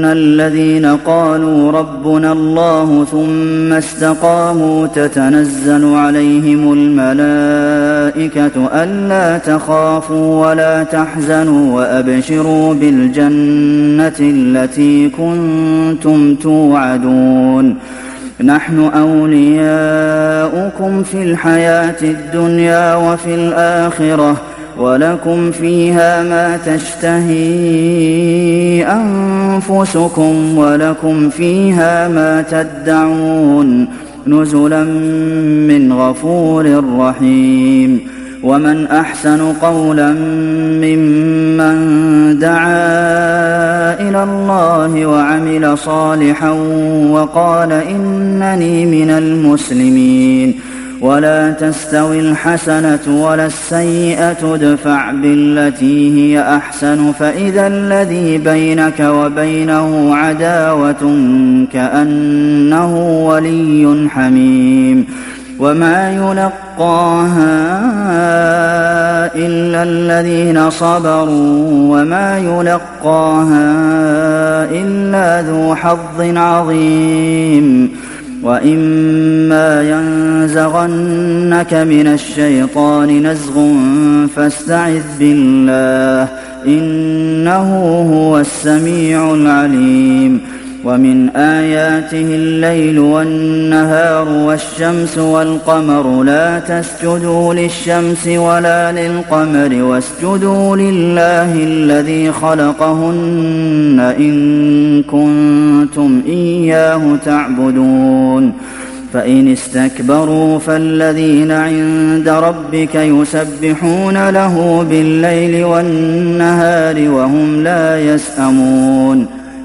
الذين قالوا ربنا الله ثم استقاموا تتنزل عليهم الملائكة ألا تخافوا ولا تحزنوا وأبشروا بالجنة التي كنتم توعدون نحن أولياؤكم في الحياة الدنيا وفي الآخرة ولكم فيها ما تشتهي أنفسكم ولكم فيها ما تدعون نزلا من غفور رحيم ومن أحسن قولا ممن دعا إلى الله وعمل صالحا وقال إنني من المسلمين ولا تستوي الحسنة ولا السيئة ادفع بالتي هي أحسن فإذا الذي بينك وبينه عداوة كأنه ولي حميم وما يلقاها إلا الذين صبروا وما يلقاها إلا ذو حظ عظيم وإما ينزغنك من الشيطان نزغ فاستعذ بالله إنه هو السميع العليم ومن آياته الليل والنهار والشمس والقمر لا تسجدوا للشمس ولا للقمر واسجدوا لله الذي خلقهن إن كنتم إياه تعبدون فإن استكبروا فالذين عند ربك يسبحون له بالليل والنهار وهم لا يسأمون